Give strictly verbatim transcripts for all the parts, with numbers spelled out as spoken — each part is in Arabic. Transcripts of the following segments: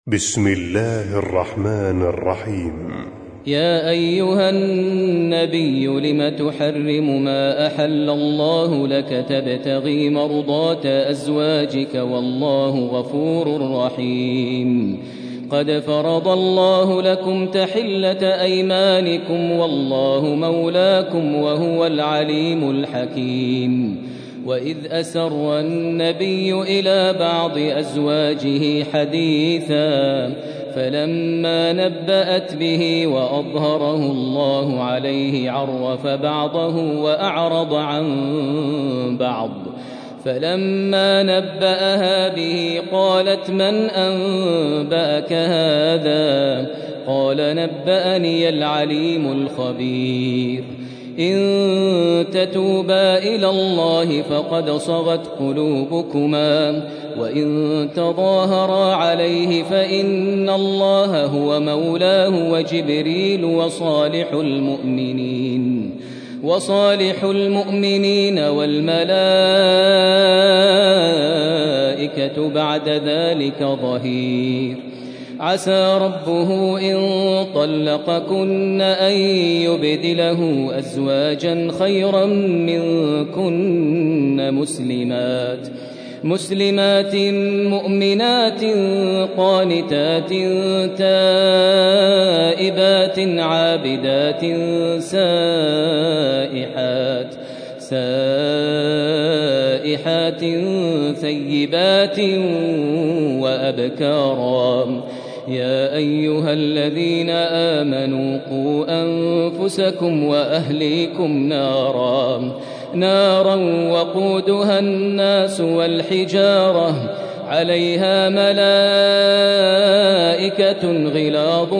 بسم الله الرحمن الرحيم. يا أيها النبي لم تحرم ما أحل الله لك تبتغي مرضات أزواجك والله غفور رحيم. قد فرض الله لكم تحلة أيمانكم والله مولاكم وهو العليم الحكيم. وإذ أسر النبي إلى بعض أزواجه حديثا فلما نبأت به وأظهره الله عليه عرف بعضه وأعرض عن بعض. فلما نبأها به قالت من أنبأك هذا؟ قال نبأني العليم الخبير. إن تتوبا إلى الله فقد صغت قلوبكما وإن تظاهرا عليه فإن الله هو مولاه وجبريل وصالح المؤمنين وصالح المؤمنين والملائكة بعد ذلك ظهير. عسى ربه إن طلقكن أن يبدله أزواجا خيرا منكن مسلمات مسلمات مؤمنات قانتات تائبات عابدات سائحات سائحات ثيبات وأبكارا. يا أيها الذين آمنوا قوا أنفسكم وأهليكم نارا نارا وقودها الناس والحجارة عليها ملائكة غلاظ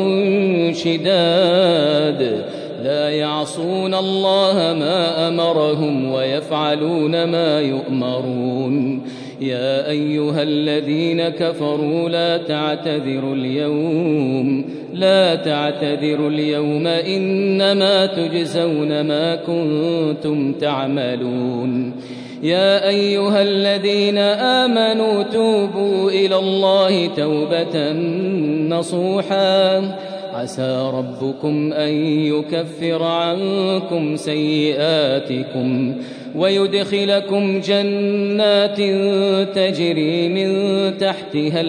شداد لا يعصون الله ما أمرهم ويفعلون ما يؤمرون. يا أيها الذين كفروا لا تعتذروا اليوم لا تعتذروا اليوم إنما تجزون ما كنتم تعملون. يا أيها الذين آمنوا توبوا إلى الله توبة نصوحا عسى ربكم أن يكفر عنكم سيئاتكم ويدخلكم جنات تجري من تحتها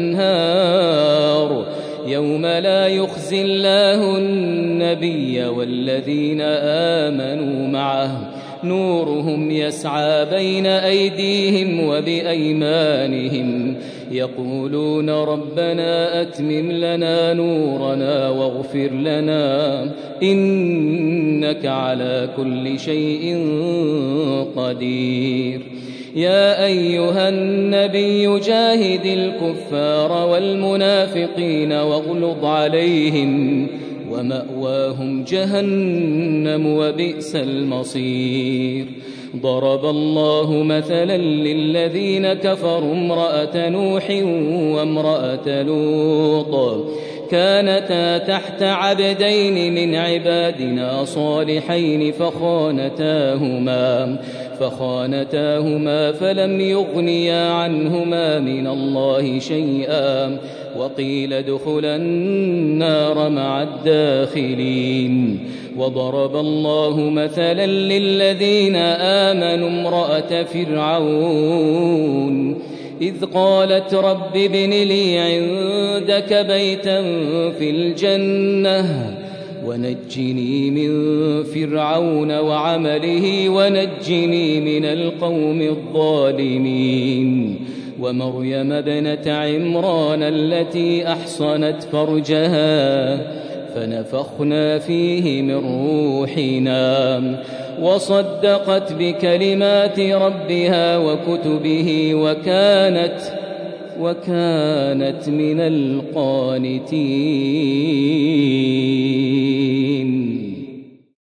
الأنهار يوم لا يخزي الله النبي والذين آمنوا معه نورهم يسعى بين أيديهم وبأيمانهم يقولون ربنا أتمم لنا نورنا واغفر لنا إنك على كل شيء قدير. يا أيها النبي جاهد الكفار والمنافقين واغلظ عليهم ومأواهم جهنم وبئس المصير. ضرب الله مثلا للذين كفروا امرأة نوح وامرأة لوط كانتا تحت عبدين من عبادنا صالحين فخانتاهما فخانتاهما فلم يغنيا عنهما من الله شيئا وقيل ادخلا النار مع الداخلين. وضرب الله مثلا للذين آمنوا امرأة فرعون إذ قالت رب ابن لي عندك بيتا في الجنة ونجني من فرعون وعمله ونجني من القوم الظالمين. ومريم ابنة عمران التي أحصنت فرجها فنفخنا فيه من روحنا وصدقت بكلمات ربها وكتبه وكانت وكانت من القانتين.